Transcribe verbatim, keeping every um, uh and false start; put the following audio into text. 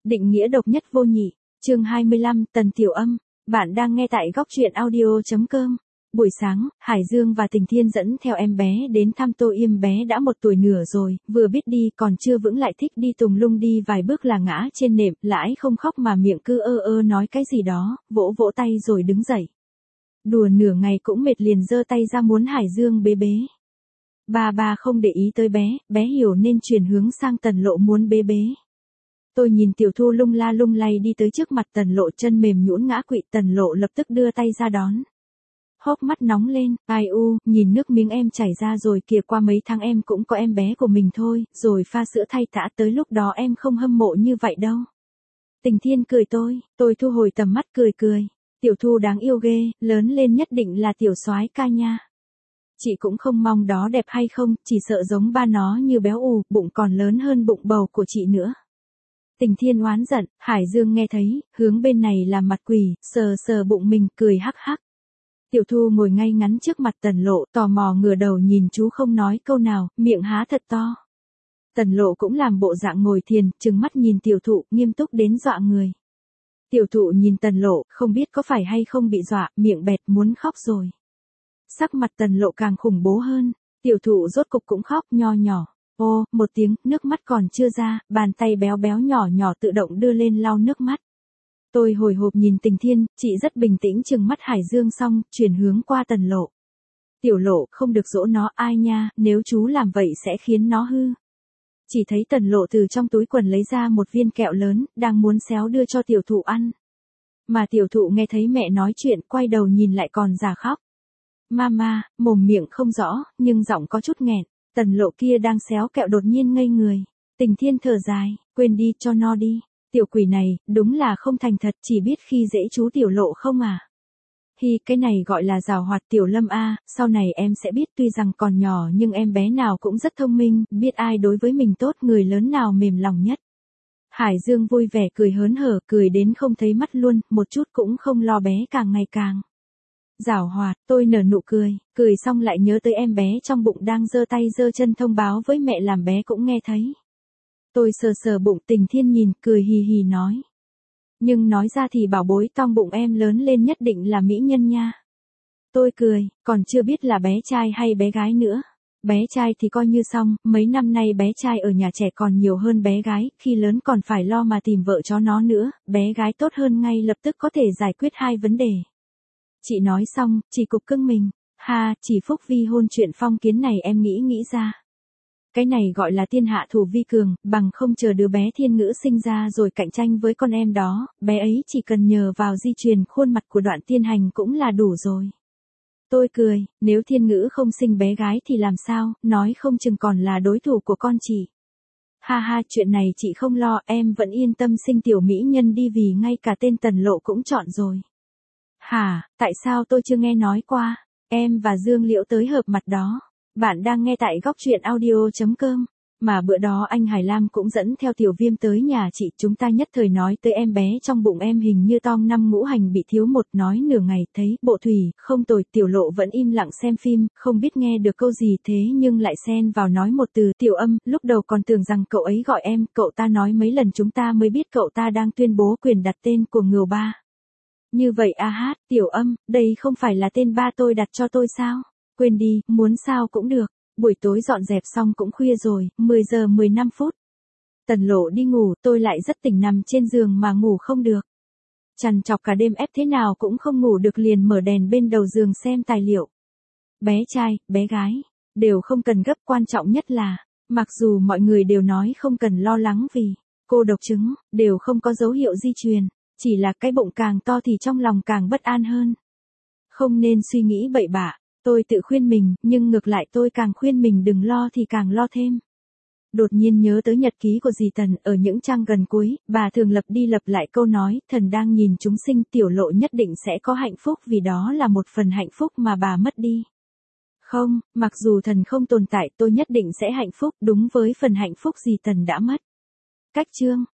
Định nghĩa độc nhất vô nhị, chương hai mươi lăm, Tần Tiểu Âm, bạn đang nghe tại góc truyện audio.com. Buổi sáng, Hải Dương và Tình Thiên dẫn theo em bé đến thăm Tô Yêm. Bé đã một tuổi nửa rồi, vừa biết đi còn chưa vững lại thích đi tùng lung, đi vài bước là ngã trên nệm, lãi không khóc mà miệng cứ ơ ơ nói cái gì đó, vỗ vỗ tay rồi đứng dậy. Đùa nửa ngày cũng mệt liền giơ tay ra muốn Hải Dương bế bế. Ba ba không để ý tới bé, bé hiểu nên chuyển hướng sang Tần Lộ muốn bế bế. Tôi nhìn Tiểu Thu lung la lung lay đi tới trước mặt Tần Lộ, chân mềm nhũn ngã quỵ. Tần Lộ lập tức đưa tay ra đón. Hốc mắt nóng lên, ai u, nhìn nước miếng em chảy ra rồi kìa, qua mấy tháng em cũng có em bé của mình thôi, rồi pha sữa thay tã, tới lúc đó em không hâm mộ như vậy đâu. Tình Thiên cười tôi, tôi thu hồi tầm mắt cười cười. Tiểu Thu đáng yêu ghê, lớn lên nhất định là tiểu soái ca nha. Chị cũng không mong đó đẹp hay không, chỉ sợ giống ba nó như béo ù, bụng còn lớn hơn bụng bầu của chị nữa. Tình Thiên oán giận, Hải Dương nghe thấy, hướng bên này làm mặt quỷ, sờ sờ bụng mình, cười hắc hắc. Tiểu Thu ngồi ngay ngắn trước mặt Tần Lộ, tò mò ngửa đầu nhìn chú không nói câu nào, miệng há thật to. Tần Lộ cũng làm bộ dạng ngồi thiền, trừng mắt nhìn Tiểu Thụ, nghiêm túc đến dọa người. Tiểu Thụ nhìn Tần Lộ, không biết có phải hay không bị dọa, miệng bẹt muốn khóc rồi. Sắc mặt Tần Lộ càng khủng bố hơn, Tiểu Thụ rốt cục cũng khóc nho nhỏ. Ô, một tiếng, nước mắt còn chưa ra, bàn tay béo béo nhỏ nhỏ tự động đưa lên lau nước mắt. Tôi hồi hộp nhìn Tình Thiên, chị rất bình tĩnh trừng mắt Hải Dương xong, chuyển hướng qua Tần Lộ. Tiểu Lộ, không được dỗ nó ai nha, nếu chú làm vậy sẽ khiến nó hư. Chỉ thấy Tần Lộ từ trong túi quần lấy ra một viên kẹo lớn, đang muốn xéo đưa cho Tiểu Thụ ăn. Mà Tiểu Thụ nghe thấy mẹ nói chuyện, quay đầu nhìn lại còn giả khóc. Mama, mồm miệng không rõ, nhưng giọng có chút nghẹn. Tần Lộ kia đang xéo kẹo đột nhiên ngây người. Tình Thiên thở dài, quên đi, cho nó đi. Tiểu quỷ này, đúng là không thành thật, chỉ biết khi dễ chú Tiểu Lộ không à. Hi, cái này gọi là giảo hoạt Tiểu Lâm a, sau này em sẽ biết, tuy rằng còn nhỏ nhưng em bé nào cũng rất thông minh, biết ai đối với mình tốt, người lớn nào mềm lòng nhất. Hải Dương vui vẻ cười hớn hở, cười đến không thấy mắt luôn, một chút cũng không lo bé càng ngày càng giảo hoạt. Tôi nở nụ cười, cười xong lại nhớ tới em bé trong bụng đang giơ tay giơ chân thông báo với mẹ làm bé cũng nghe thấy. Tôi sờ sờ bụng. Tình Thiên nhìn, cười hì hì nói. Nhưng nói ra thì bảo bối trong bụng em lớn lên nhất định là mỹ nhân nha. Tôi cười, còn chưa biết là bé trai hay bé gái nữa. Bé trai thì coi như xong, mấy năm nay bé trai ở nhà trẻ còn nhiều hơn bé gái, khi lớn còn phải lo mà tìm vợ cho nó nữa, bé gái tốt hơn ngay lập tức có thể giải quyết hai vấn đề. Chị nói xong, chỉ cục cưng mình. Ha, chỉ phúc vi hôn chuyện phong kiến này em nghĩ nghĩ ra. Cái này gọi là thiên hạ thủ vi cường, bằng không chờ đứa bé Thiên Ngữ sinh ra rồi cạnh tranh với con em đó, bé ấy chỉ cần nhờ vào di truyền khuôn mặt của Đoạn Tiên Hành cũng là đủ rồi. Tôi cười, nếu Thiên Ngữ không sinh bé gái thì làm sao, nói không chừng còn là đối thủ của con chị. Ha ha, chuyện này chị không lo, em vẫn yên tâm sinh tiểu mỹ nhân đi, vì ngay cả tên Tần Lộ cũng chọn rồi. Hả, tại sao tôi chưa nghe nói qua, em và Dương Liễu tới hợp mặt đó. Bạn đang nghe tại góc truyện audio.com. Mà bữa đó anh Hải Lam cũng dẫn theo Tiểu Viêm tới nhà chị, chúng ta nhất thời nói tới em bé trong bụng em hình như tong năm ngũ hành bị thiếu một, nói nửa ngày thấy bộ thủy, không tồi. Tiểu Lộ vẫn im lặng xem phim, không biết nghe được câu gì thế nhưng lại xen vào nói một từ Tiểu Âm, lúc đầu còn tưởng rằng cậu ấy gọi em, cậu ta nói mấy lần chúng ta mới biết cậu ta đang tuyên bố quyền đặt tên của Ngưu Ba. Như vậy a hát, Tiểu Âm, đây không phải là tên ba tôi đặt cho tôi sao? Quên đi, muốn sao cũng được. Buổi tối dọn dẹp xong cũng khuya rồi, mười giờ mười lăm phút. Tần Lộ đi ngủ, tôi lại rất tỉnh nằm trên giường mà ngủ không được. Trằn trọc cả đêm ép thế nào cũng không ngủ được, liền mở đèn bên đầu giường xem tài liệu. Bé trai, bé gái, đều không cần gấp, quan trọng nhất là, mặc dù mọi người đều nói không cần lo lắng vì cô độc chứng, đều không có dấu hiệu di truyền, chỉ là cái bụng càng to thì trong lòng càng bất an hơn. Không nên suy nghĩ bậy bạ. Tôi tự khuyên mình, nhưng ngược lại tôi càng khuyên mình đừng lo thì càng lo thêm. Đột nhiên nhớ tới nhật ký của dì Tần, ở những trang gần cuối, bà thường lặp đi lặp lại câu nói, thần đang nhìn chúng sinh, Tiểu Lộ nhất định sẽ có hạnh phúc, vì đó là một phần hạnh phúc mà bà mất đi. Không, mặc dù thần không tồn tại tôi nhất định sẽ hạnh phúc, đúng với phần hạnh phúc dì Tần đã mất. Cách chương.